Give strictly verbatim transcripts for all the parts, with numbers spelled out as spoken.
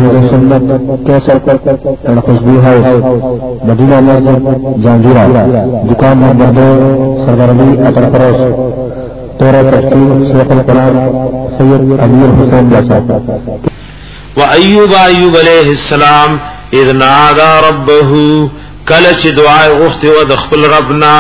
توحید سنت کیسر اینڈ خوشبو ہاؤس مدینہ مسجد جہانگیرہ دکان نمبر دو سردرلی اپر پروس تورہ تشکیل شیخ القرآن سید امیر حسین جیسا. وَأَيُّوبَ أَيُّوبَ علیہ السلام اذ نادى ربه کلچ دعائے غفت و دخل ربنا.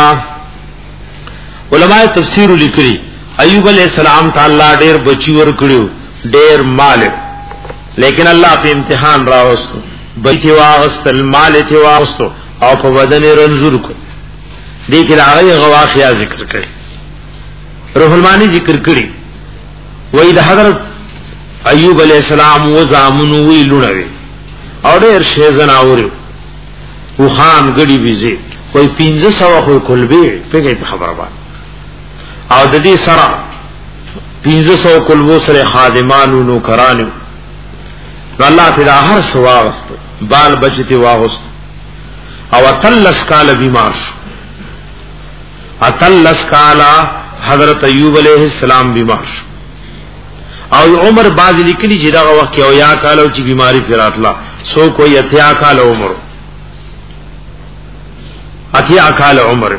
علماء تفسیر لکھری ایوب علیہ السلام تعالی ډیر بچی ور کړیو ډیر مال لیکن الله په امتحان راوستو بچی واغستل مال ته واغستو او په بدن رنزور کو دې کې هغه غواخیا ذکر کړي. روح المانی ذکر کړي وای د حضرت ایوب علیہ السلام و زامنو وی لونوي او ډیر شی زناورو و خان غړي بيزي کوئی پنځه سو خو کولبي په خبره باندې او د دې سره پنځه سو کولبو سره خادمانو نو کرانو نو الله تعالی هر څه واغست بال بچتی واغست او تلس کال بیمار شو اتلس کال حضرت ایوب علیہ السلام بیمار شو او عمر باز لیکلی چې دا وخت او یا کالو چې بیماری فراتلا سو کوئی اتیا کال عمر اتیا کال عمر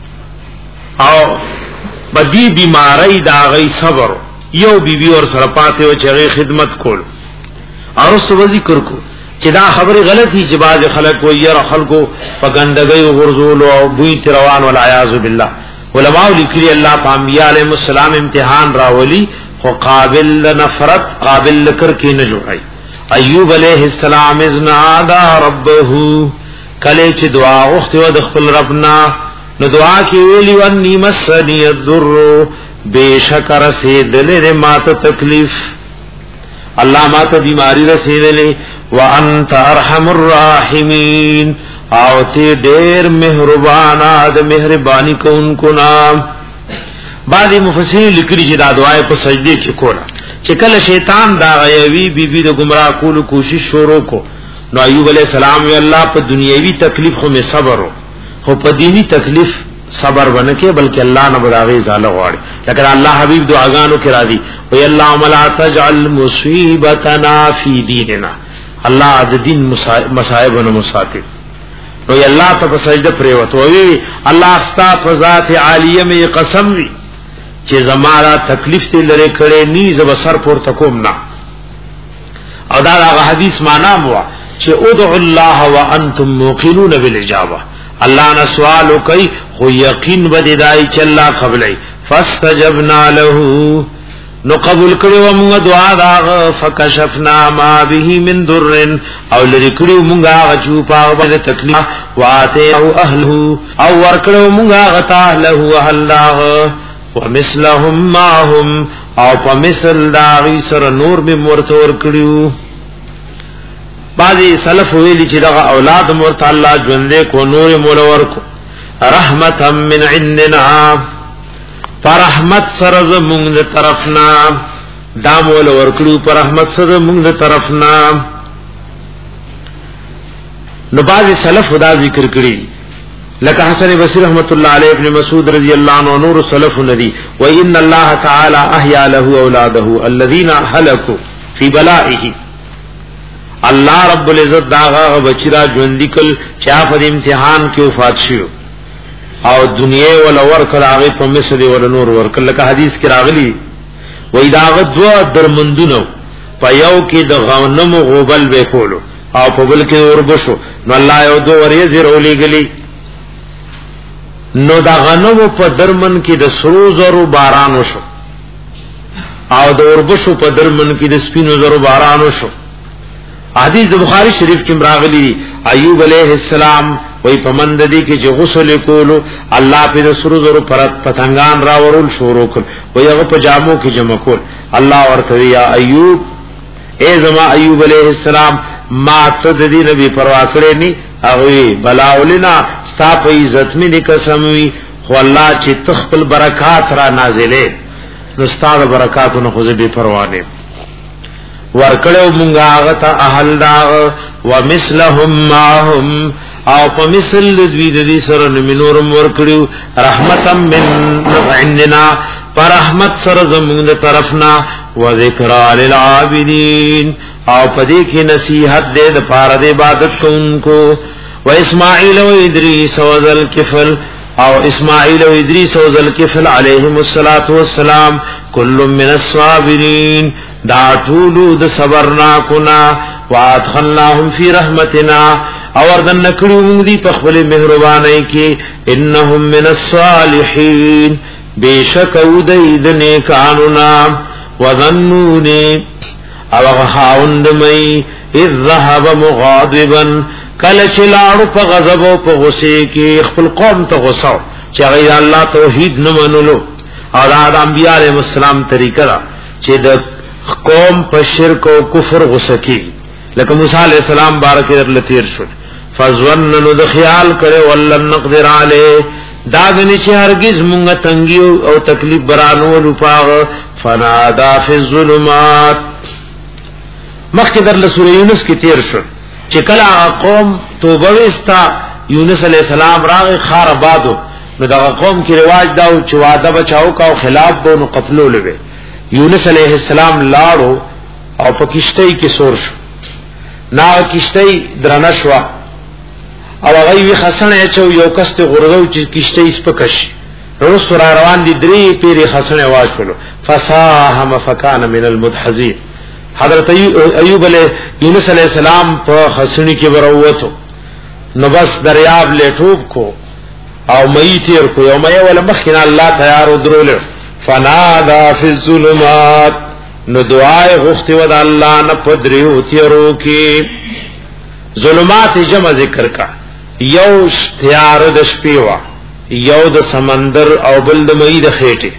او بدی بیماری دا غي صبر یو بیبي اور سره پاتې او چې خدمت کول او رسو ذکر کو چې دا خبره غلطی چې باز خلک وي یا خلکو په ګندګي او غرزول او بوئی تروان ول اعاذ بالله. علماء لیکلي الله په انبیاء علیهم السلام امتحان راولي خو قابل نفرت قابل لکر کی نه جوړای. ایوب علیہ السلام اذ نادى ربه کله چې دعا غوښته د خپل ربنا نو دعا کې ویلی ونی مسنی الضر بیشکر رسیدلې ماته تکلیف الله ماته بیماری رسیدلې وانت ارحم الراحمین او ته ډېر مهربان د مهرباني کوونکو نام. بعضی مفسرین لیکلي چې دا دعا په سجدي کې کوله چې کله شیطان دا غیوی بی بی د گمراه کولو کوشش شروع کو نو ایوب علیہ السلام وی الله په دنیوي تکلیف خو می صبر خو په دینی تکلیف صبر ونکه بلکې الله نه براوي زاله غواړي. لکه الله حبیب دعاګانو کې راځي وی الله ملا تجعل مصیبتنا فی دیننا الله د دین مصائب و مصاتب نو الله ته سجده پریوت وی الله استا فذات عالیه می قسم وی چې زمارا تکلیف ته لری کړي ني زب سر پور تکوم نه. او دا هغه حدیث معنا مو چې ادعوا الله وانتم موقنون بالاجابه الله نه سوال کوي خو یقین بدیدای چې الله قبلای فاستجبنا له نو قبول کړو موږ دعا دا فکشفنا ما به من ضر او لری کړو موږ هغه چې په باندې تکلیف واته او اهله او ور کړو موږ هغه ته له الله ومثلهم معهم او په مثل دا غي سره نور به مرتور کړیو. بعضی سلف ویلی چې دا اولاد مرته الله ژوندې کو نور مولور کو رحمتا من عندنا فرحمت سره زمونږ طرفنا دا مولور کړیو پر رحمت سره زمونږ طرفنا. نو بعضی سلف دا ذکر کړی لکه حسن بصری رحمت الله علیه ابن مسعود رضی الله عنه نور سلف ندی و ان الله تعالی احیا له اولاده الذين هلكوا في بلائه. الله رب العزت داغه بچرا ژوندکل چا په امتحان کې وفات شو او دنیا ول ورکل هغه په مصر ول نور ورکل. لکه حدیث کې راغلی وای داغه دوا درمندونو په یو کې د غنم غوبل به کولو او په بل کې اوربشو نو الله یو دو ورې زیرولې غلی نو دا غنمو په درمن کې د سرو زرو باران وشو او د اوربشو په درمن کې د سپینو زرو باران وشو. حدیث د بخاری شریف کې راغلی ایوب علیہ السلام وای پمند دي کې چې غسل کولو الله په د سرو زرو پرت پتنګان راورول شروع کړ وای هغه په جامو کې جمع کول. الله ورته یا ایوب اے زما ایوب علیہ السلام ما ته د دې نبی پروا کړې ني هغه بلاولنا ستا په عزت می قسم وی خو الله چې تخپل برکات را نازلې نو ستا د برکاتونو خو دې پروا نه ورکړو مونږه هغه ته اهل دا ومثلهم معهم او په مثل دوی د دې سره نمنورم ورکړو رحمتا من عندنا پر رحمت سره زمونږ طرفنا و ذکر للعابدین او پدې کې نصیحت دې د پاره د عبادت کوونکو و اسماعیل و ادریس و ذل کفل او اسماعیل و ادریس و ذل کفل علیهم الصلاۃ والسلام کل من الصابرین دا ټول د صبرنا کنا وادخلناهم فی رحمتنا اور دن نکړو موږ دې په خپل مهربانۍ کې انهم من الصالحین بیشک ودید نیکانونا وظنونی او غحاوند مئی اذ ذهب مغاضبا کل چلاړو په غضب او په غصه کې خپل قوم ته غصه چې غیر الله توحید نه منلو او د انبیاء علیهم السلام طریقه دا چې د قوم په شرک او کفر غصه کې لکه موسی علیہ السلام بارک در تیر شو فظنن د خیال کړي ولن نقدر علیه دا غنی چې هرگز مونږه تنګي او تکلیف برانو لپاغ فنادا فی الظلمات مخکې در له سورې یونس کې تیر شو چې کله قوم توبه وستا یونس علیہ السلام راغ خار آبادو نو دا قوم کې رواج دا چې وعده بچاو کا او خلاف بو نو قتلول وي یونس علیہ السلام لاړو او په کشتۍ کې سور شو نا کشتۍ درنه شو او هغه وی خسنه چې یو کس ته غردو چې کشته سپکش رسول روان دي درې پیری خسنه واچلو فصاهم فکان من المدحزین حضرت ایوب علیہ یونس علیہ السلام په خسنی کې وروته نو بس دریاب لټوب کو او مئی تیر کو یو مې ول مخنا الله تیار درول فنادا فی الظلمات نو دعای غفت ود الله نه پدریو تیرو کې ظلمات جمع ذکر کا یو تیار د شپې وا یو د سمندر او بل د مې د خېټه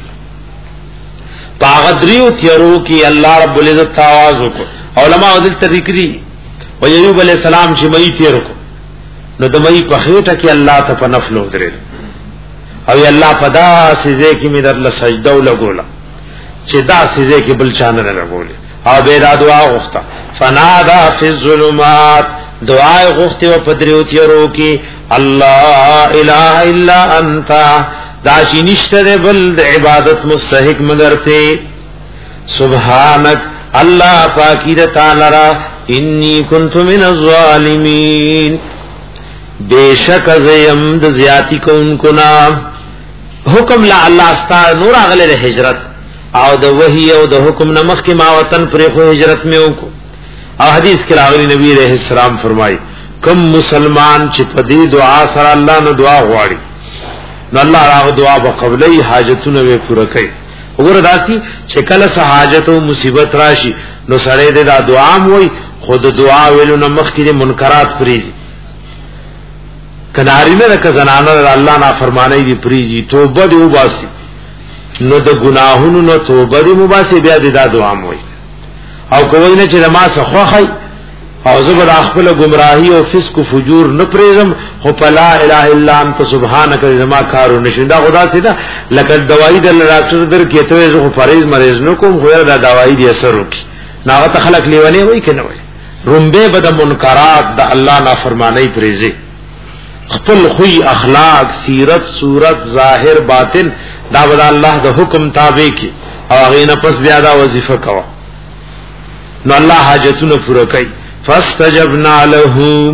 پاغدریو تیرو کی الله رب العزت आवाज وکړ علماء دل ذکرې و ایوب علیہ السلام چې مې تیر کو نو د مې په خېټه کې الله ته په نفل ودرې او الله پدا سجده کې مې در سجده ولګولا چې دا سجده کې بل چانه نه لګولې او به دا دعا غوښته فنادا فی الظلمات دعای غفت و پدریو تیرو کی اللہ الہ الا انتا داشی نشتر بل عبادت مستحق مگر تے سبحانک اللہ پاکی تعالی انی کنت من الظالمین بے شک زیم د زیاتی کو ان کو نام حکم لا اللہ استا نور اغلی ہجرت او د وحی او د حکم نمخ کی ما وطن پر خو ہجرت میں کو او حدیث کې راغلی نبی علیہ السلام فرمای کم مسلمان چې په دې دعا سره الله نو دعا غواړي نو الله هغه دعا په قبلې حاجتونه به پوره کوي وګوره داسي چې کله سه حاجت او مصیبت راشي نو سره دې دا دعا موي خود دعا ویلو نه مخ کې منکرات پریزي کناری نه که زنانه الله نافرمانی دي پریزي توبه دې وباسي نو د ګناهونو نو توبه دې مباسي بیا دې دا دعا موي او کوی نه چې ما څه خوخی او زبر خپل گمراهی او فسق او فجور نه پریزم خو لا اله الا انت سبحانك زما کارو نشنده خدا سیدا لکه دوايي د ډاکټر در کې ته زه فریض مریض نو کوم خو دا دوايي دي اثر وکي ناغه ته خلق لیونی وای کنه وای رومبه بد منکرات د الله نافرمانی پریزي خپل خوې اخلاق سیرت صورت ظاهر باطن دا بد الله د حکم تابع کی او غینه پس بیا دا وظیفه کوا نو الله حاجتونه پوره کوي فاستجبنا له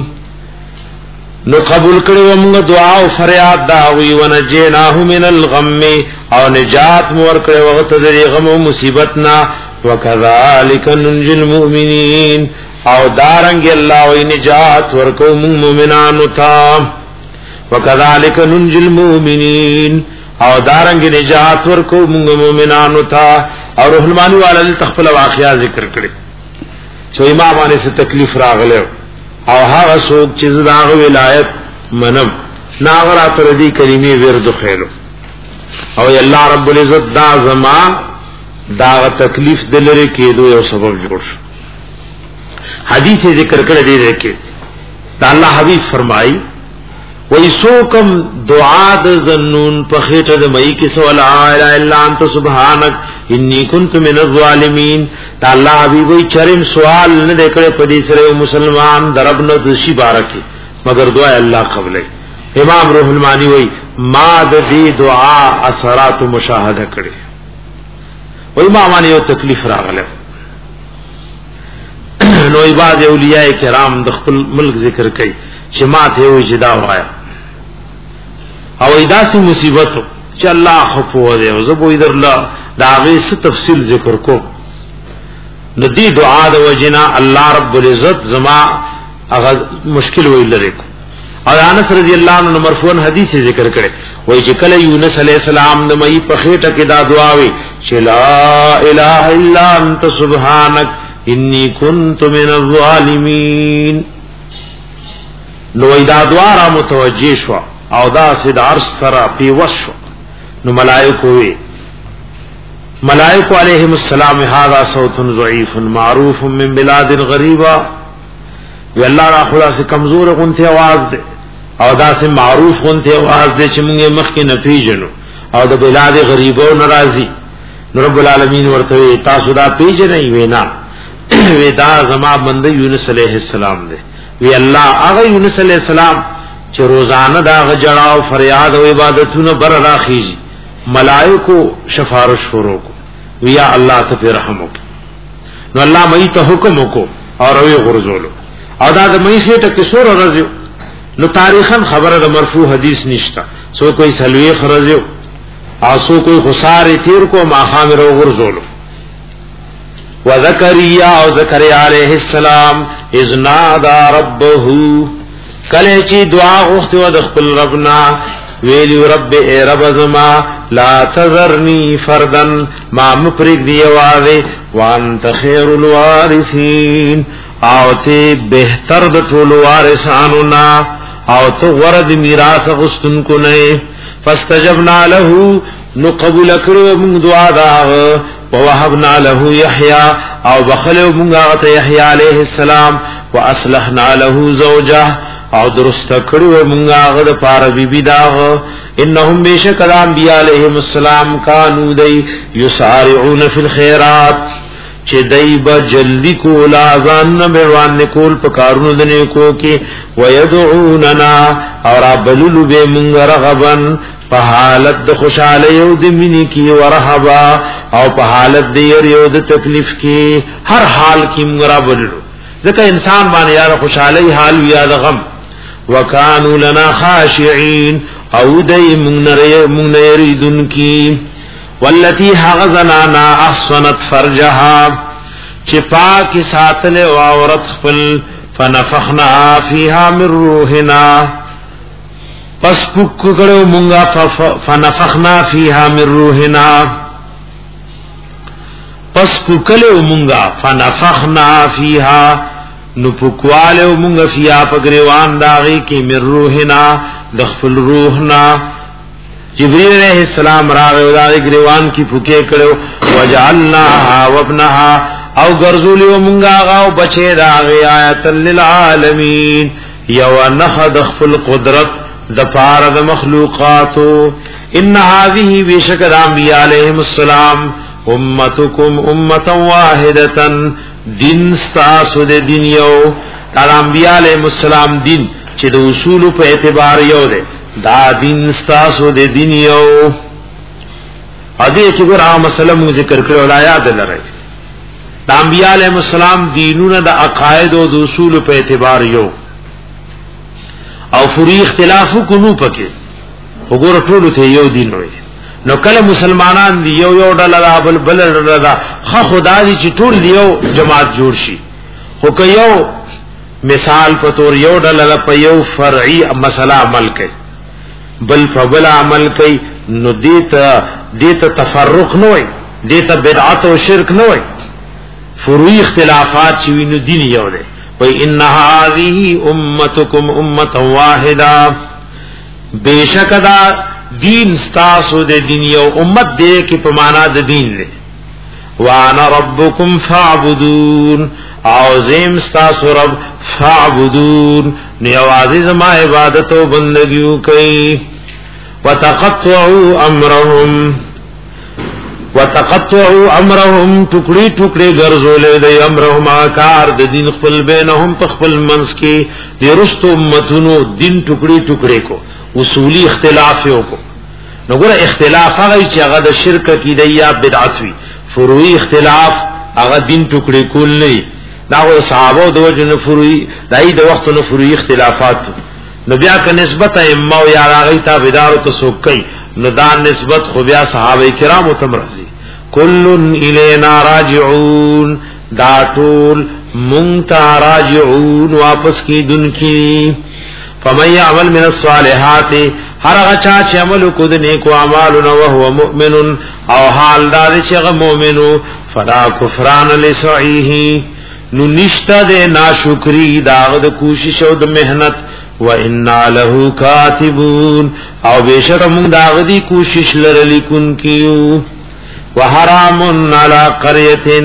نو قبول کړو موږ دعا او فریاد دا وی ونجیناه من الغم او نجات مور کړو وخت د غم او مصیبت نا وکذالک ننجی المؤمنین او دارنګ الله وی نجات ورکو موږ مؤمنانو ته وکذالک ننجی المؤمنین او دارنګ نجات ورکو موږ مؤمنانو ته او روح المانی والا تخفل واقعا ذکر کړي سو امام باندې څه تکلیف راغله او هغه څوک چې داغه ولایت منم ناغرا تر دې کلمې ورته خېلو او الله رب العزت دا زما دا تکلیف دلری کېدو یو سبب جوړ شو حدیث ذکر کړی دی کې دا الله حبیب فرمایي وَيَسُوكُمْ دُعَاءَ ذَنُّونَ پخېټه د مئی کې سو لا اله الا انت سبحانك انی كنت من الظالمین تا الله حبیب وی چرم سوال نه دکړه په دې سره مسلمان دربنه د شی بارکه مگر دعا الله قبلې امام روح المانی وی ما د دې دعا اثرات مشاهده کړي وای ما باندې یو تکلیف راغله نو بعض اولیاء کرام د خپل ملک ذکر کوي چې ما ته یو جدا وایا او ایداسي مصیبت چې الله خفو دی او زبو در الله دا غي ست تفصیل ذکر کو ندی دعا د وجنا الله رب العزت زما هغه مشکل ویل لري او انس رضی الله عنه مرفوع حدیث ذکر کړي وای چې کله یونس علی السلام د مې په خېټه کې دا دعا وی چې لا اله الا انت سبحانك انی کنت من الظالمین نو دا دعا را متوجه شو او دا سید عرش سره پیوس شو نو ملائکه وی ملائکه علیهم السلام هذا صوت ضعیف معروف من بلاد غریبه وی الله را خلاص کمزور غونته आवाज ده او دا سه معروف غونته आवाज ده چې موږ مخکې نه پیژنو او د بلاد غریبو ناراضي رب العالمین ورته تاسو دا پیژنئ وینا ودا زما بنده یونس علیہ السلام دے وی الله هغه یونس علیہ السلام چې روزانه دا غجړه او فریاد او عبادتونه بر راخیږي ملائکو شفارش شروع کو ویا الله ته رحم وک نو الله مې ته حکم وکړو او وی غرزولو او دا د مې خېټه کې سور ورځو نو تاریخاً خبره د مرفوع حدیث نشتا سو کوئی سلوی خرزو او سو کوئی خسار تیر کو ماخام رو غرزولو وذکریا او زکریا علیہ السلام اذ نادى ربه کله چې دعا غوښته د خپل ربنا ویلی رب ای رب زما لا تذرنی فردن ما مپرګ دی واده وانت خیر الوارثین او ته بهتر د ټول وارثانو نا او ته ورد میراث غستن کو نه فاستجبنا له نو قبول کړو موږ دعا دا ووهبنا له يحيى او بخلو موږ ته يحيى عليه السلام واصلحنا له زوجه او درست کړو موږ هغه د پاره بیبي دا انهم بشک الانبیاء علیهم السلام کانوا دی یسارعون فی الخيرات چې دای با جلدی کول اذان نه بیان کول په کارونو د نیکو کې ويدعوننا اور ابلل به موږ رغبن په حالت د خوشاله یو د مینې کې ورهبا او په حالت د یو د تکلیف کې هر حال کې موږ را بدلو ځکه انسان باندې یار خوشاله حال ویا د غم وکانو لنا خاشعين او دای موږ نه موږ نه یریدون کې والتي حغزنا احصنت فرجها چې پاک ساتل او عورت خپل فنفخنا فيها من روحنا پس پک کړو مونږه فنفخنا فيها من روحنا پس پکلو مونږه فنفخنا فيها نو پکوالو مونږه فيها پګریوان داغي کې من روحنا د خپل روحنا جبريل علیہ السلام راغ داغي گریوان کی پکې کړو وجعلناها وابنها او ګرځولیو مونږه او بچي داغي آیت للعالمین یو نخد خپل قدرت د پاره د مخلوقاتو ان هذه بشک الانبیاء علیهم السلام امتکم امه واحده دین استاسو د دین یو الانبیاء علیهم السلام دین چې د اصول په اعتبار یو ده دا دین استاسو د دین یو ادي چې ګرام مسلم ذکر کړو آیات لري د انبیاء علیهم السلام دینونه د عقاید او د اصول په اعتبار یو او فری اختلافو کنو پکې وګوره ټول ته یو دین وي نو کله مسلمانان دی یو یو ډله بل بل ډله خو خدای دې چې ټول یو جماعت جوړ شي خو که یو مثال په تور یو ډله په یو فرعي مسله عمل کوي بل په بل عمل کوي نو دې ته دې ته تفرق نه وي دې ته بدعت او شرک نه وي فروعي اختلافات چې وینو دین یو دی وَإِنَّ هَذِهِ أُمَّتُكُمْ أُمَّةً وَاحِدَةً بیشک دا دین ستاسو دے دین یو امت دے کی پمانا دا دین لے وَأَنَا رَبُّكُمْ فَاعْبُدُونَ عظیم ستاسو رب فَاعْبُدُونَ نیوازی زما عبادت و بندگیو کئی وَتَقَطُّعُوا أَمْرَهُمْ وتقطعوا امرهم ټوکړي ټوکړي ګرځولې د امرهم کار د دین خپل بینهم په خپل منځ کې د رستو امتونو دین ټوکړي ټوکړي کو اصولي اختلاف یو کو نو ګره اختلاف هغه چې هغه د شرک کې دی یا بدعت وي فروعي اختلاف هغه دین ټوکړي کول نه دا و صحابه د وجه فروعي دای د وخت نو فروعي اختلافات نو بیا که نسبت ائمه او یا هغه تابعدار ته سوکي نو دا نسبت خو بیا صحابه کرام ته مرضی کلن الینا راجعون دا ټول مونتا راجعون واپس کی دن کی فمن يعمل من الصالحات هر هغه چا چې عمل کو د نیکو اعمالو او هو مؤمن او حال دا چې هغه مؤمنو فلا کفران لسعیه نو نشتا د ناشکری داغ د کوشش او د مهنت و انا له کاتبون او بشک موږ داغ دی کوشش لرلی کون کیو وحرام علی قريه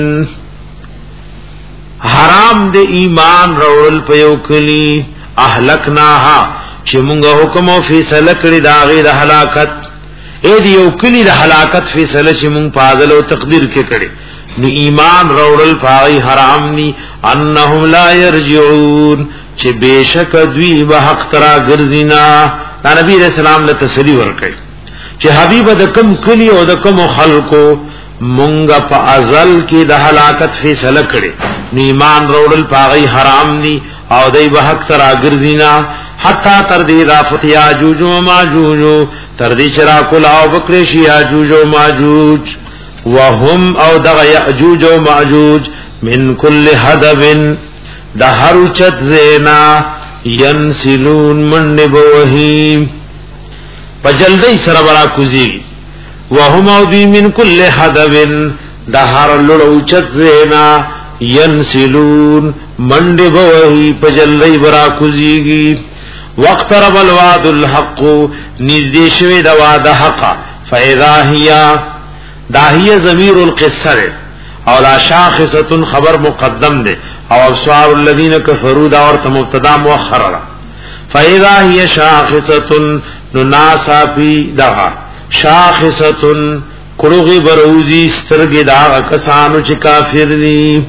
حرام د ایمان رول پیو کلی اهلکناها چې موږ حکم او فیصله کړی دا غي د هلاکت اې دی یو کلی د هلاکت فیصله چې موږ فاضل او تقدیر کې کړی نو ایمان رول پای حرام ني انهم لا يرجعون چې بشک دوی به حق ترا ګرځینا دا نبی رسول الله له تسلی ورکړي چې حبیب د کم کلی او د کم خلقو مونږه په ازل کې د هلاکت فیصله کړي ایمان روړل پاغي حرام دي او دای به حق تر اگرزینا حتا تر دې رافت یاجوج او ماجوج تر دې چرا کول او بکری شي یاجوج او ماجوج وهم او دغ یاجوج او ماجوج من کل حدب د هر چت زینا ینسلون من بوهیم پجلدی سره برا کوزی وهم او دی من کل حدب دهر لړوچت زینا ینسلون منډ بوهی پجلدی برا کوزیږي وقت رب الوعد الحق نزدې شوی د وعده حق فاذا هي داهیه ضمیر القصه او لا شاخصه خبر مقدم ده او ابصار الذين كفروا دا اور مبتدا مؤخر فاذا هي شاخصه نناسا فی دغا شاخصتن کروغی بروزی سترگی داغا کسانو چی کافر دی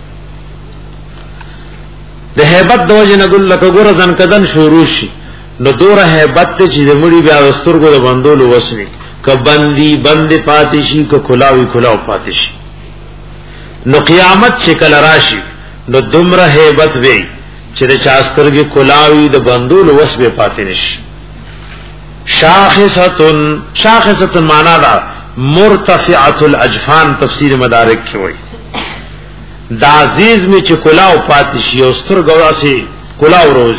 ده حیبت دوجی نگل لکا گرزن کدن شوروشی نو دور حیبت تی چی ده مڑی بیا دسترگو ده بندولو وسنی که بندی بند پاتشی که کلاوی کلاو پاتشی نو قیامت شکل راشی نو دمر حیبت وی چی ده چاسترگی کلاوی ده بندولو وس بے پاتنشی شاخصتن شاخصتن مانا دا مرتفعت الاجفان تفسیر مدارک کی ہوئی دا عزیز میں چی کلاو پاتشی استر گورا سے کلاو روز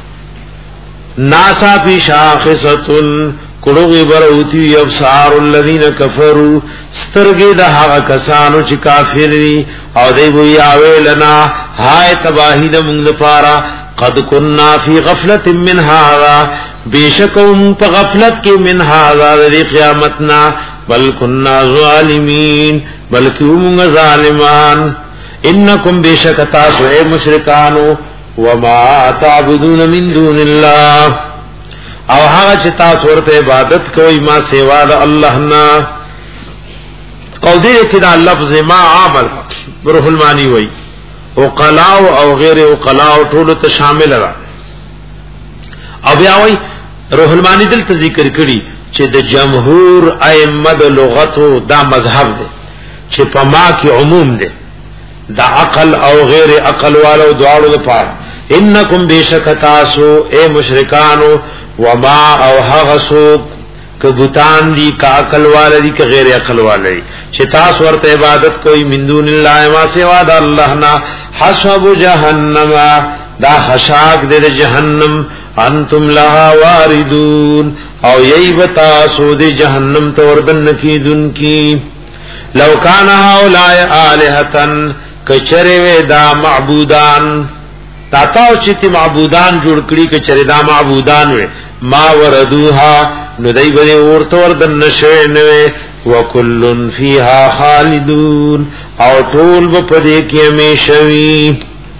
ناسا پی شاخصتن کلوغی بروتی ابصار الذین کفروا سترگی دا حقا کسانو چی کافری او دیبو یاوے لنا ہائے تباہی دا منگ پارا قد کننا فی غفلت من هذا بیشکم پا غفلت کی من هذا دی قیامتنا بل کننا ظالمین بلکی امونگ ظالمان انکم بیشک تاسو اے مشرکانو وما تعبدون من دون اللہ او هغه چې تاسو ورته عبادت کوئ ما سوا د الله نه او دې کې دا لفظ ما عامل روح المانی وای او قلاو او غیر او قلاو ټول ته شامل را او بیا وای روح المانی دلته ذکر کړي چې د جمهور ائمه د لغتو دا مذهب دی چې په ما کې عموم دی دا عقل او غیر عقل والو دعاو لپاره انکم بیشک تاسو اے مشرکانو وما او هغسو کبوتان دی کا عقل والدی کا غیر عقل والدی چه تاس ورت عبادت کوئی من دون اللہ ما سوا دا اللہ نا حسب جہنم دا خشاک دے جہنم انتم لها واردون او یی بتاسو دے جہنم توردن کی دن کی لو کان هؤلاء الہتن کچره دا معبودان تا تاو چې معبودان جوړ کړي ک چره دا معبودان وي ما وردوها نو دای بری ورته وردن نشوي نه وکلن فیها خالدون او ټول په دې کې همیشوي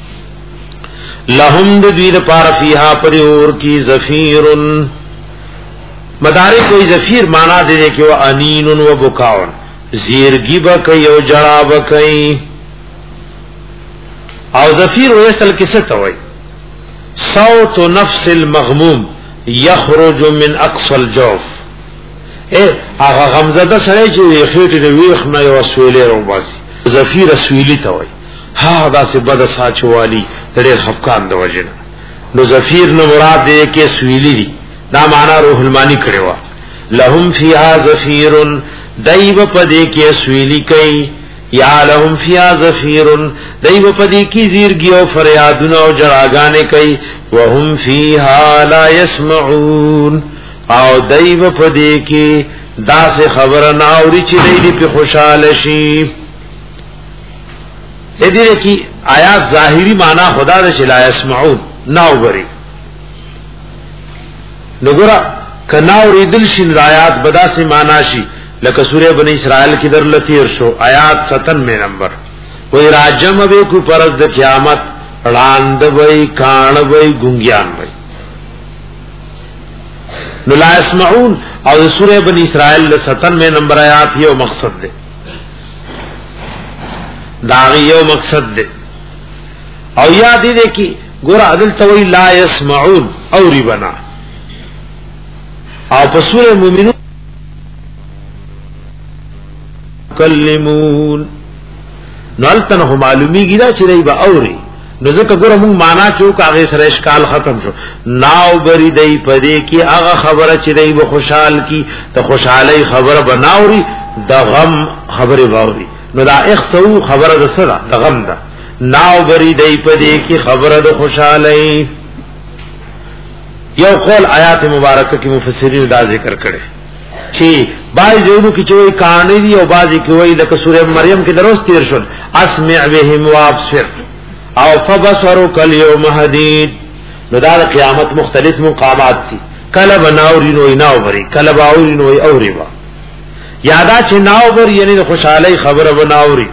لهم د دې لپاره فیها پر اور کی زفیر مدارک کوئی زفیر معنا دې کې و انین و بکاون زیرگی بکای او جړا بکای او زفیر ویسل کسه توي صوت نفس المغموم يخرج من اقصى الجوف اے هغه غمزده سره چې خېټه د ویخ نه یو سویلې روباسي زفیر سویلی ته وای ها دا سه بد ساچوالی ډېر خفقان د وجنه نو زفیر نو مراد دې کې سویلی دي دا معنا روح المانی کړو لهم فیها زفیر دایو پدې کې سویلی کوي یا لهم فیها زفیر دایو پدې کې زیرګي او فریادونه او جراغانې کوي وهم فیها لا يسمعون او دایو پدې کې دا سه خبر نه اوري چې دې په خوشاله شي دې کې آیات ظاهری معنا خدا دې لا يسمعون ناو بری نګورا کناو ریدل شین آیات بدا سے معنا شي لکه سورہ بنی اسرائیل کی در لتیر شو آیات ستانوے نمبر کوئی راجم به کو پرز د قیامت لاند وای کان وای ګونګیان وای نو لا يسمعون او سورہ بنی اسرائیل ستانوے نمبر آیات یو مقصد ده دا یو مقصد ده او یاد دې کی ګور عدل توي لا يسمعون او ربنا او په سورہ مومنون کلمون نو التنه معلومیږي دا چې ری به اوري نو ځکه ګور موږ معنا چوک هغه سره اشکال ختم شو ناو بری دی پدې کې هغه خبره چې دی به خوشحال کی ته خوشحالي خبره بناوري د غم خبره باوري نو دا اخسو خبره د سره د غم ده ناو بری دی پدې کې خبره د خوشحالي یو قول آیات مبارکه کې مفسرین دا ذکر کړي چې بعض ځینو کې چې کہانی دی او بعضی کې وایي لکه سورہ مریم کې دروس تیر شول اسمع بهم وابصر او فبصروا اليوم حديد نو دا قیامت مختلف مقامات دي کله بناوري نو ناو بری کله باوري نو اوري با یادا چې ناو بری یعنی خوشحالي خبره بناوري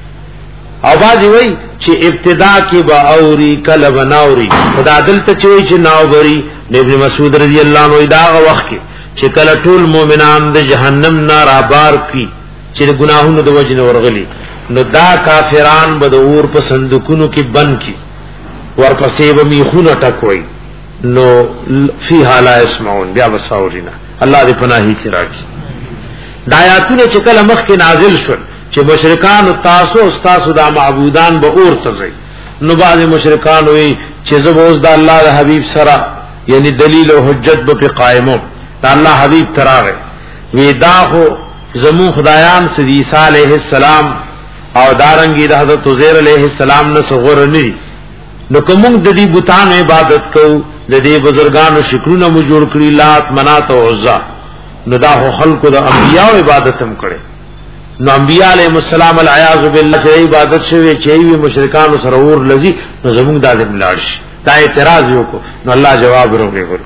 او بعضی وایي چې ابتدا کې با اوري کله بناوري خدا دل ته چې ناو بری ابن مسعود رضی الله عنه دا وخت کې چې کله ټول مؤمنان د جهنم نه را بار کی چې ګناهونو د وجنه ورغلي نو دا کافران به د اور په صندوقونو کې بند کی ورپسې به میخونه ټکوي نو فیها لا يسمعون بیا وساورینا الله دې پناهی کې راکړي دا آیاتونه چې کله مخ کې نازل شول چې مشرکان او تاسو او تاسو د معبودان به اور تزي نو بعض مشرکان وي چې زبوز د الله د حبيب سره یعنی دلیل او حجت به قائمو دا الله حبیب تراغه وی دا خو زمو خدایان سید عیسی علیہ السلام او دارنګي د حضرت عزیر علیہ السلام نه صغور نه نو کوم د دې بوتان عبادت کو د دې بزرګانو شکرونه مو جوړ کړی لات منات او عزا نو دا خلکو د انبیاء عبادت هم کړي نو انبیاء علیہ السلام العیاذ بالله چې عبادت شوی چې وی مشرکان سره اور لذي نو زموږ د ملاړ شي دا اعتراض وکړو نو الله جواب ورکړي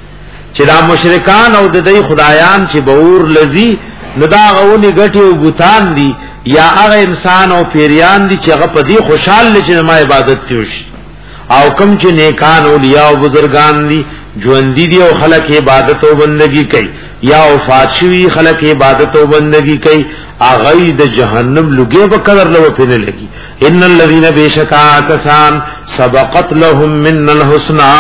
چې دا مشرکان او د دې خدایان چې باور لذي نو دا غونی غټي او بوتان دي یا هغه انسان او پیریان دي چې هغه په دې خوشاله چې ما عبادت کوي او کوم چې نیکان اولیاء او بزرگان دي ژوند دي او خلک عبادت او بندگی کوي یا وفات شوی خلک عبادت او بندگی کوي هغه د جهنم لګي په قدر له پینه لګي ان الذين بشکا کسان سبقت لهم من الحسنى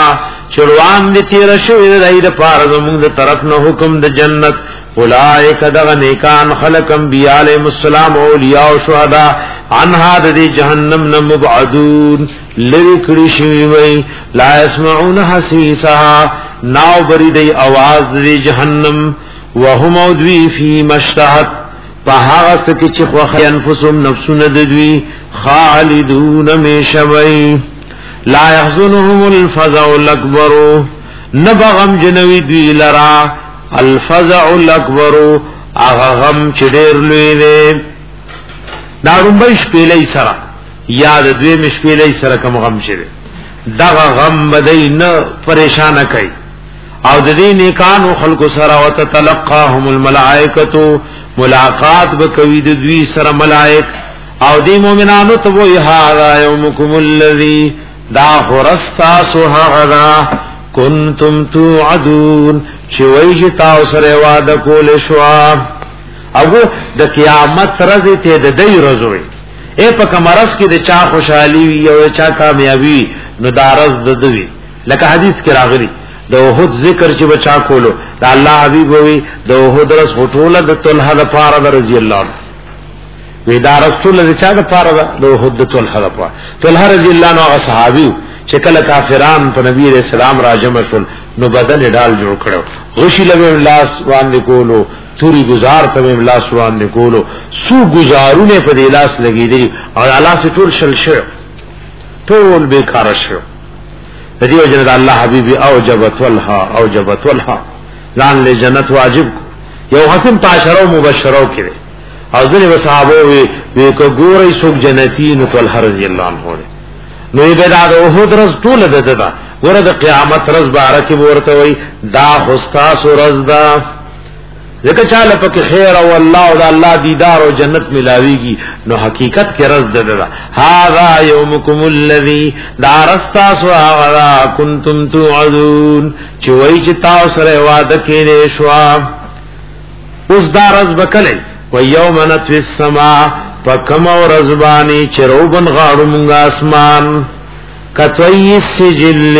چروان دي تیر شوی دای د پاره زموږ د طرف نه حکم د جنت اولائک دغ نیکان خلق انبیاء علیهم السلام اولیاء او شهدا عنها د جهنم نه مبعدون لری شوی وی لا يسمعون حسیسها ناو بری دی आवाज د جهنم وهم ودوی فی مشتهت فهاغ سکی چی خوخی انفسهم نفسون ددوی خالدون میشوی لا يحزنهم الفزع الاکبر نبغم جنوی دوی لرا الفزع الاکبر اغغم چدیر لوی دے دارون بیش پیلی سرا یاد دوی مش پیلی سرا کم غم شده دغ غم بدی نا پریشان کئی او د دې نیکانو خلق سره وتتلقاهم الملائکه ملاقات بکوي د دوی سره ملائک او د مؤمنانو ته وی هاذا یومکم الذی دا خرستا سوها کنتم توعدون چې وی تاسو سره وعده کول شو او د قیامت ورځ ته د دې ورځې اے په کمرس کې د چا خوشحالي وي او چا کامیابی نو دارز د دوی لکه حدیث کې راغلی د وحد ذکر چې بچا کولو د الله حبيب وي د وحد رس هټوله د طلحه د پاره رضی الله عنه وی دا رسول د چا د پاره د وحد د طلحه د پاره طلحه رضی الله عنه صحابي چې کله کافران په نبی رسول الله راجم شول نو بدن ډال جوړ کړو غشي لوي لاس باندې کولو توري گزار ته لاس باندې کولو سو گزارونه په دې لاس لګیدي او الله سے ټول شل شو ټول بیکار شو د دې وجه د الله حبيبي اوجبت والها اوجبت والها ځان له جنت واجب یو حسن عشرو مبشرو کړي او ځنه صحابه وی وی کو ګورې څوک جنتی نو طلح رضی الله عنه نو یې دا د احد رز ټول دته دا ګوره د قیامت رز بارکه ورته وی دا خوستا سورز دا ځکه چاله پکې خیر او الله او الله دیدار او جنت ملاويږي نو حقیقت کې رز دته دا هاذا یومکم الذی دارستا سوا کنتم توعدون چې وای چې تاسو سره وعده کړی شو اوس دا رز بکله و یوم نطوی السماء فکم و رزبانی چروبن غاڑو منگا اسمان کتوی السجل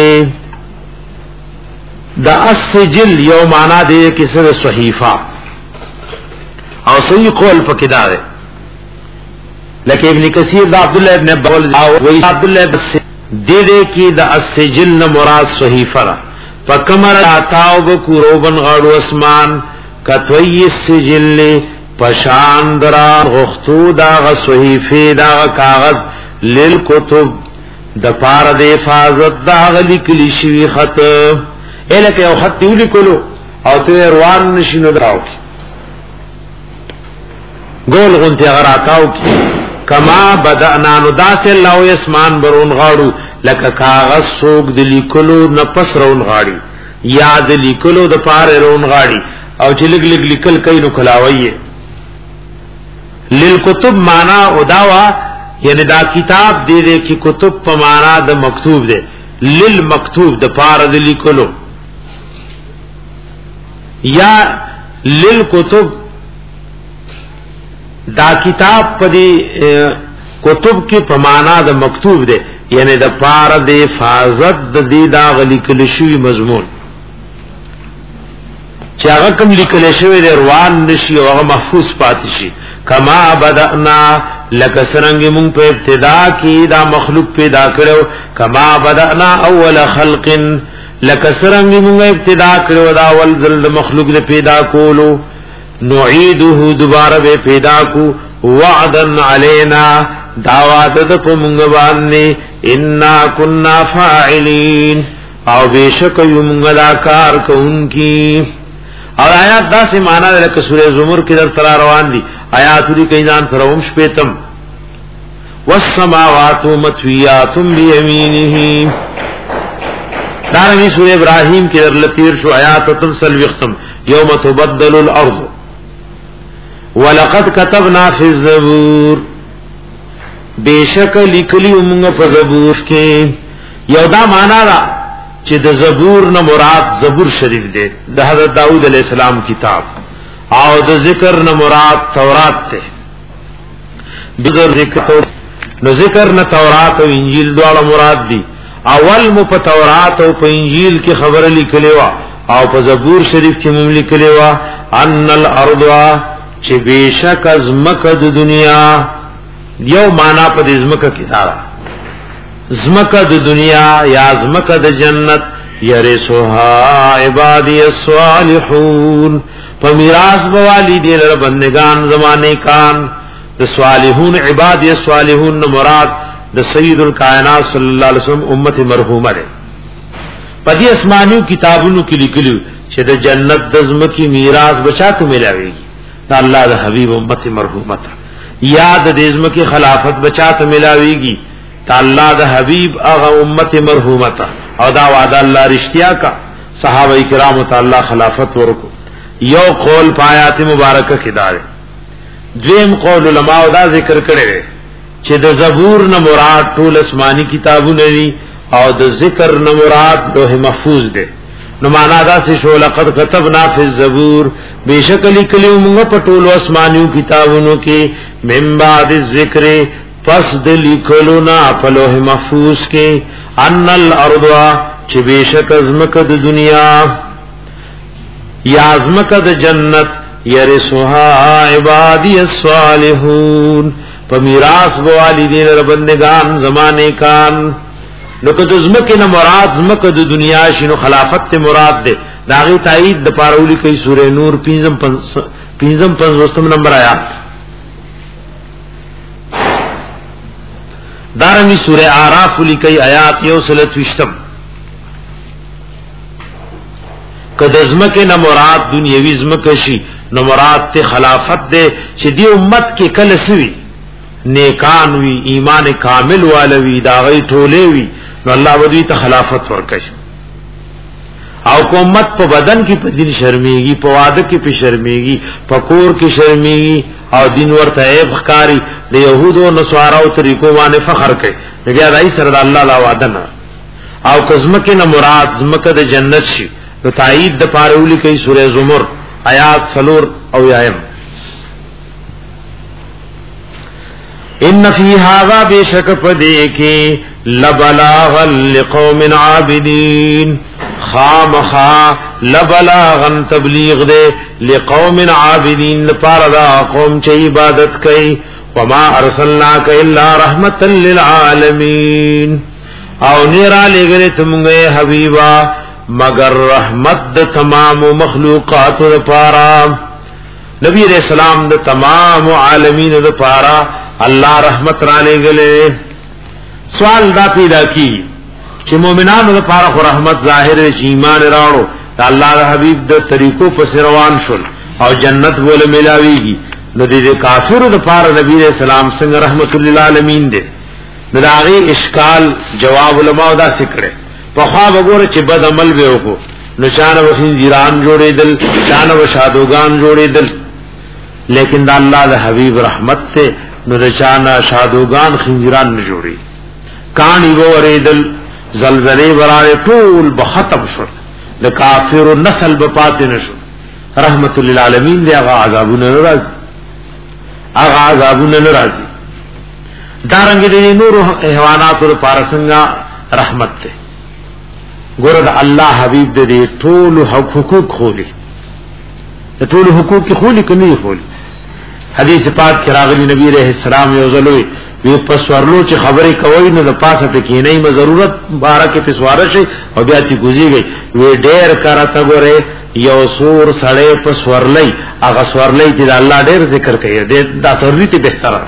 دا السجل یو معنی دے کسی دا صحیفہ او صحیح قول پا کدا دے لیکن ابن کثیر دا عبداللہ ابن بول وی عبداللہ ابن دے دے کی دا السجل مراد صحیفہ دا فکم راتاو بکو روبن غاڑو اسمان کتوی السجل پشان درا غختو دا صحیفه دا کاغذ للکتب د پار د حفاظت دا لیکلی شوی خط الکه یو خط یو لیکلو او ته روان نشینو دراو ګول غونتی غراکاو کی کما بدانا نو داس الله اسمان برون غاړو لکه کاغذ سوق د لیکلو نه پس رون غاړي یاد لیکلو د پار رون غاړي او چې لګ لګ لیکل کین نو کلاویه للکتب مانا اداوا یعنی دا کتاب دے دے کی کتب پا مانا دا مکتوب دے للمکتوب دا پار دا لکلو یا للکتب دا کتاب پا دی کتب کی پا مانا دا مکتوب دے یعنی دا پار دا حفاظت دا دی دا غلکل شوی مضمون چه اغا کم لکل شوی دے روان نشی و اغا محفوظ پاتی شی کما بدأنا لکه سرنګ مونږ په ابتدا کې دا مخلوق پیدا کړو کما بدأنا اول خلق لکه سرنګ مونږ ابتدا کړو دا اول ځل مخلوق له پیدا کولو نعيده دوباره به پیدا کو وعدا علينا دا وعده د مونږ باندې ان كنا فاعلين او بشک یو مونږ لا کار کوونکی اور آیات دا سے معنی ده لکه سورہ زمر کې در تر روان دي آیات دې کینان تروم شپیتم والسماوات مطویات بیمینه دا نی سورہ ابراہیم کې در لتیر شو آیات تنسل وختم یوم تبدل الارض ولقد كتبنا في الزبور بیشک لیکلی موږ په زبور کې یو دا معنی ده چې د زبور نه مراد زبور شریف دی د حضرت داؤد علیہ السلام کتاب او د ذکر نه مراد تورات ته بغیر ذکر نو ذکر نه تورات او انجیل دواړه مراد دي اول مو په تورات او په انجیل کې خبره لیکلې وا او په زبور شریف کې مو لیکلې وا ان الارض چې بیشک ازمکه د دنیا یو معنا په دې ازمکه کې دا زمکه د دنیا یا زمکه د جنت یرسوها عبادی الصالحون په میراث بوالی دی لر بندگان زمانه کان د صالحون عبادی الصالحون مراد د سید الکائنات صلی الله علیه وسلم امت مرحومه ده په دې اسمانیو کتابونو کې لیکلو چې د جنت د زمکی میراث بچاته ملاويږي د الله د حبیب امت مرحومه ته یاد د زمکی خلافت بچاته ملاويږي الله د حبیب هغه امت مرحومه او دا وعده الله رښتیا کا صحابه کرام تعالی خلافت ورکو یو قول پایات مبارکه کې دار دویم قول علماء دا ذکر کړي چې د زبور نه مراد ټول آسمانی کتابونه دي او د ذکر نه مراد لوح محفوظ دي نو معنا دا چې شو لقد كتبنا في الزبور بشکل کلیو موږ په ټول آسمانیو کتابونو کې من بعد الذکر پس د لیکلونا په لوح محفوظ کې ان الارض چې بشک ازمکه د دنیا یا ازمکه د جنت یرسها عبادی الصالحون په میراث بو والدین ربندگان زمانه کان. نو که د ازمکه نه مراد ازمکه د دنیا شنو خلافت ته مراد ده. داغي تایید د پارولی کوي سوره نور پنځم پنځم پنځوستم نمبر آیات. دارنګي سوره اعراف لیکي آیات یو سلط وشتم. که د ازمکه نه مراد دنیوي ازمکه شي نو مراد ته خلافت ده چې دی امت کې کله سوي نیکان وی ایمان کامل والوی داغی ټوله وی نو الله ودی ته خلافت ورکړي. او قومت په بدن کې په دین شرمېږي، په واده کې په شرمېږي، په کور کې شرمېږي او دین ورته عیب ښکاری د يهودو او نصاراو طریقو باندې فخر کوي. بیا دای سره د الله لا وعده نه او کزمکه نه مراد زمکه د جنت شي. نو تایید د پارولی کوي سوره زمر آیات سلور او یایم. ان فی هذا بشک فدیکی لبلاغا لقوم عابدین خامخا لبلاغا تبلیغ دے لقوم عابدین لپاره دا قوم چې عبادت کوي. وما ارسلناک الا رحمتا للعالمین او نیرا لګره تمغه حبیبا مگر رحمت د تمام مخلوقات لپاره. نبی علیہ السلام د تمام عالمین لپاره الله رحمت را لګلې. سوال دا پیدا کی چې مؤمنانو لپاره خو رحمت ظاهر شي، ایمان راوړو د الله د حبیب د طریقو په روان شول او جنت ول ملاويږي. نو د کافرو لپاره نبی علیہ السلام څنګه رحمت للعالمین دی. نو دا غي اشکال جواب علماء دا ذکر په خوا وګوره چې بد عمل به وکړو نو شان وخنزیران جوړېدل، شان وشادوغان جوړېدل. لیکن دا الله د حبیب رحمت ته نو رچانا شادوغان خنزیران نه جوړي. کانی وریدل زلزلې وراره ټول به ختم شو، د کافر نسل به پاتې نشو. رحمت للعالمین دی. هغه عذابونه ناراضي، هغه عذابونه ناراضي. دارنګ دي نور حیوانات لپاره څنګه رحمت ده. ګوره د الله حبیب دې ټول حقوق خولي، د ټول حقوق خولي کني خولي. حدیث پاک کې راغلی نبی رحم السلام یو ځلوي وی پسورلو چې خبرې کوي نو د پاسه ته کې نه م ضرورت بارکه پسواره شي او بیا چې گزيږي وی ډېر کارته ګوره یو سور سړې پسورلې هغه سورلې چې الله ډېر ذکر کوي دا سورلې ته بهتره.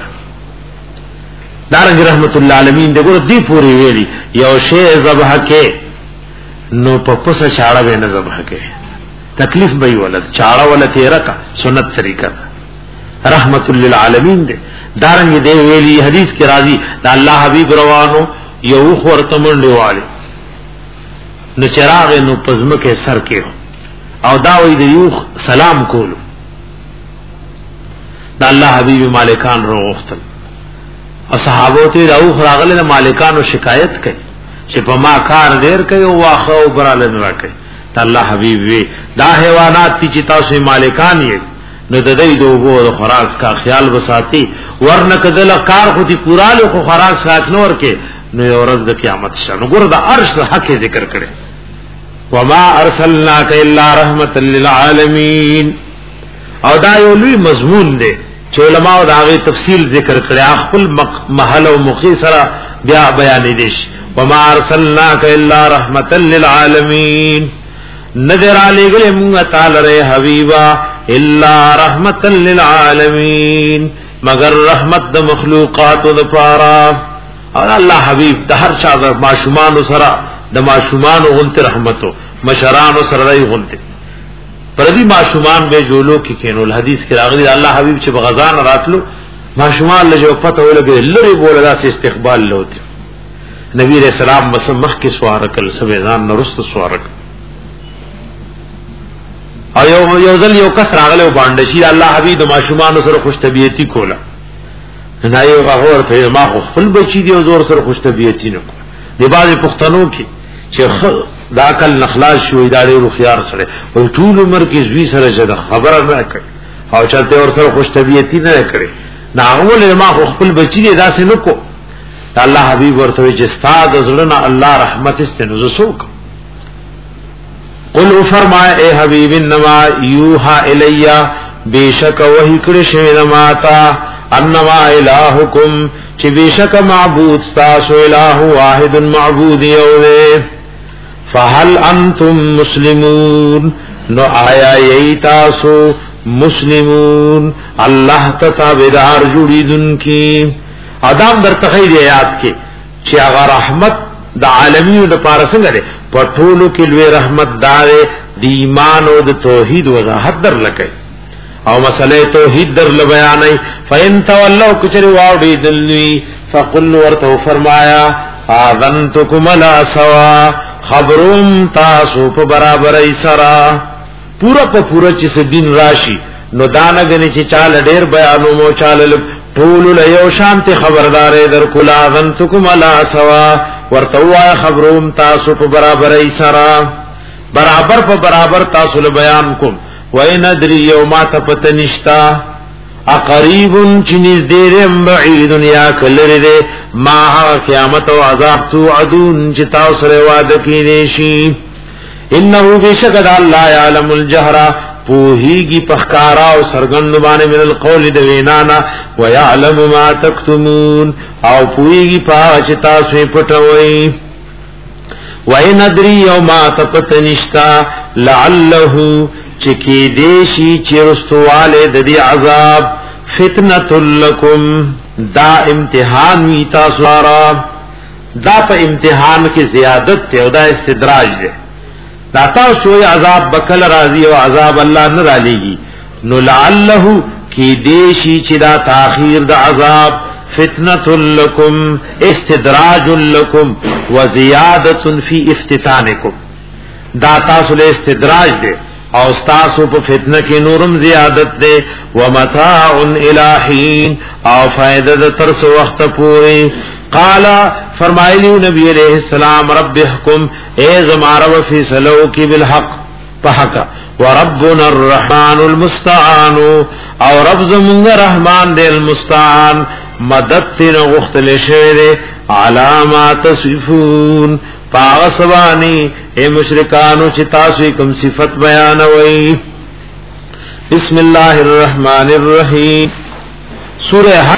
دارنګ رحمت الله عالمین دغه دی پوری ویلي یو شی ذبح کې نو په پسه چاړه به نه ذبح کې تکلیف به ولد چاړه ولته رکا سنت طریقہ رحمت للعالمین دے. دارنگی دے ویلی حدیث کی راضی دا اللہ حبیب روانو یو خورتمن دیوالی نو چراغ نو پزمک سر کے ہو او داوی دا یو سلام کولو دا اللہ حبیب مالکان رو غفتل او صحابوتی دا اوخ راغلی دا مالکان رو شکایت کئی چی پا ما کار دیر کئی او واخو برالن را کئی دا اللہ حبیب وی دا حیوانات تی چی تاسوی مالکان یہ نو د دې دوغو د خراس کا خیال وساتي ورنه کدل کار خو دي پوراله خو خراس سات نور کې نو ورځ د قیامت شنو ګور د عرش حق ذکر کړي. وما ارسلناک الا رحمتا للعالمین او دا یو لوی مضمون دی چې علماء دا غي تفصیل ذکر کړي خپل محل او مخي سره بیا بیان دي. وما ارسلناک الا رحمتا للعالمین نظر علی گلے مونگا تعالی حبیبا الا رحمتا للعالمین مگر رحمت د مخلوقات د پارا. اور اللہ حبیب د هر چا د معشومان سره د معشومان غنت رحمتو مشران سره ای غنت پردی معشومان به جولو کی کینو الحدیث کی راغلی اللہ حبیب چې بغزان راتلو معشومان له جو پته ولګي لری بوله د استقبال لوت نبی رسول الله مسمخ کی سوارکل سویزان نرست سوارک او یو یو ځل یو کس راغله باندې الله حبیب د معشومان سره خوش طبیعتی کوله نه یو غور ته ما خپل بچی دی او زور سره خوش طبیعتی نه دی بعض پښتنو کې چې دا کل نخلاص شو ادارې رو خيار سره او ټول عمر کې زوی سره چې خبره نه کوي او چلته ور سره خوش طبیعتی نه کړي ناغول ما خپل بچی دی داسې نه کو الله حبیب ورته چې استاد زړه الله رحمت استنزو سوک قل فرمائے اے حبیب انما یوحا الیا بیشک وحی کړي شوی دماتا انما الہکم چې بیشک معبود تاسو الہ واحد معبود یو فهل انتم مسلمون نو آیا یی تاسو مسلمون الله تتابدار جوړیدون کی ادم در تخیر آیات کې چې هغه رحمت د عالمینو د پاره څنګه ده پټولو کې لوی رحمت دار د ایمان او د توحید وضاحت در لکې او مسئله توحید در ل بیانې فین تولوا کچری واوډی دلوی فقل ورته فرمایا اذنتکم لا سوا خبرم تاسو په برابر ایسرا پورا په پورا چې دین راشي نو دانګنی چې چال ډیر بیانو مو چال ټول له یو شانت خبردارې در کول اذنتکم لا سوا ورتوا خبروم تاسو په برابر ایسرا برابر په برابر تاسو له بیان کوم وین ادری یوما تپتنشتا اقریب چنیز دیرم بعید یا کلری ما قیامت و عذاب توعدون چې تاسو سره وعده کړی شي انه بشکد الله یعلم الجهر پوهیږي پخکارا او سرګند باندې من القول د وینانا ويعلم ما تکتمون او پوهیږي پاچ تاسو پټوي وَإِنْ أَدْرِي يَوْمَا تَپْتَنِشْتَا لَعَلَّهُ چکی دیشی چرستواله د دې عذاب فتنه لکم دا امتحان وی تاسو را دا په امتحان کې زیادت ته او دا استدراج ده دا تاسو عذاب بکل راضی او عذاب الله نه را لېږي نو لعله کی دیشی چې دا تاخير د عذاب فتنه لکم استدراج لکم وزیادت فی افتتانکم دا تاسو له استدراج ده او تاسو په فتنه کې نورم زیادت ده ومتاع الہین او فائدہ د ترس وخت پوری قال فرمایلی نبی علیہ السلام رب احکم اے زمارا فیصلو کی بالحق پحق وربنا الرحمن المستعان او رب زمون رحمان دے المستعان مدد تین غختل شویرے علامات صفون پاغسوانی اے مشرکانو چتاسوی کم صفت بیانوئی بسم اللہ الرحمن الرحیم سورہ